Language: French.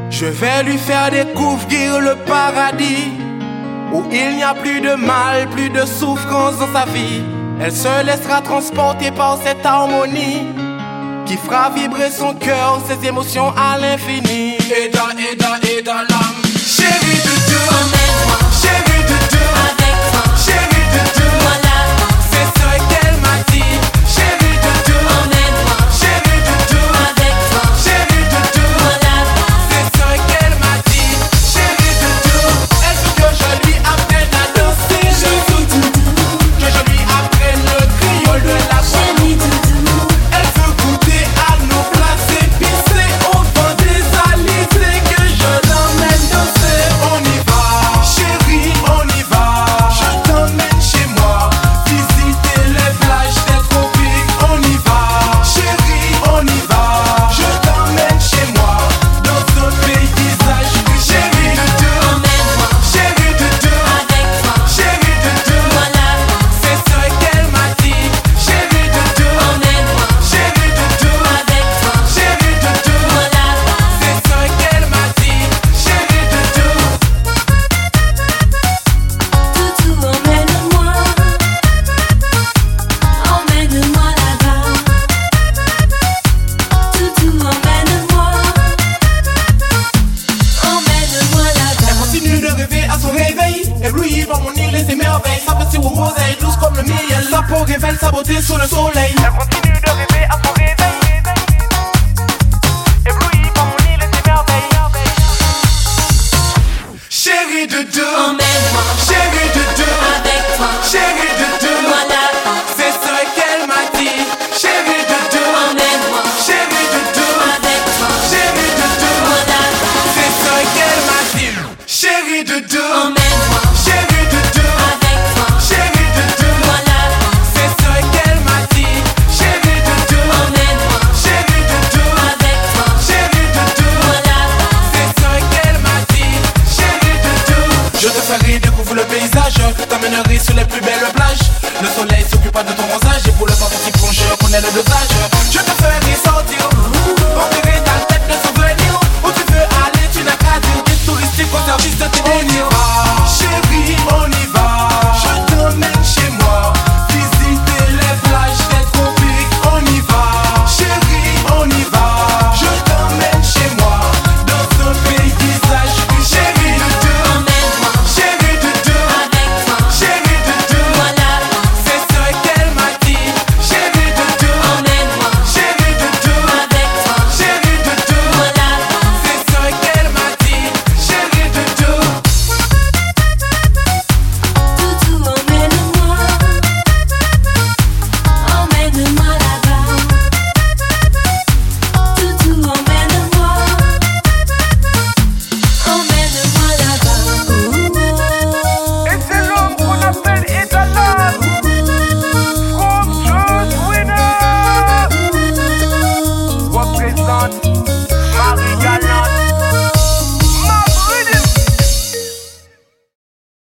Je vais lui faire découvrir le paradis, où il n'y a plus de mal, plus de souffrance dans sa vie. Elle se laissera transporter par cette harmonie qui fera vibrer son cœur, ses émotions à l'infini. Et dans l'âme, chérie de Dieu, emmène-moi, chérie de Dieu, avec toi, chérie de Dieu, voilà, c'est ce qu'elle m'a dit. Chérie de Dieu, emmène-moi, chérie de Dieu, avec toi, chérie de Dieu, voilà, c'est ce qu'elle m'a dit. Chérie de Dieu, elle veut que je lui apprenne à danser, chérie doudou, que je lui apprenne le créole de la voix. chérie doudou, Elle veut goûter à nos plats épicés au vent des alizés, que je l'emmène danser. On y va, chérie, on y va. Je t'emmène chez moi, visiter les plages des tropiques. On y va, chérie, on y va. Je t'emmène chez moi, dans un paysage riche. Chérie de Dieu, emmène-moi, chérie de Dieu, avec toi, chérie de Dieu, voilà, c'est ce qu'elle m'a dit. Chérie de Dieu, emmène-moi, chérie de Dieu, avec toi, chérie de Dieu, voilà, c'est ce qu'elle m'a dit. Chérie de Dieu, toutou, emmène-moi, emmène-moi là-bas, toutou, emmène-moi, emmène-moi là-bas. elle continue de rêver à son réveil, éblouie par mon île et ses merveilles. Sa petite rosée, douce comme le miel, sa peau révèle sa beauté sous le soleil. Elle continue de rêver à son réveil, éblouie par mon île et ses merveilles. Chérie de Dieu, Emmène-moi, chérie de Dieu, avec toi, chérie de Dieu, voilà, c'est ce qu'elle m'a dit. Chérie de Dieu, emmène-moi, chérie de Dieu, avec toi, chérie de Dieu, voilà, c'est ce qu'elle m'a dit. Chérie de Dieu, emmène-moi, chérie de Dieu, avec toi, chérie de Dieu, voilà, c'est ce qu'elle m'a dit. Chérie de Dieu, emmène-moi, chérie de Dieu, avec toi, chérie de Dieu, voilà, c'est ce qu'elle m'a dit. Chérie de Dieu, je te ferai découvrir le paysage, t'emmènerai sur les plus belles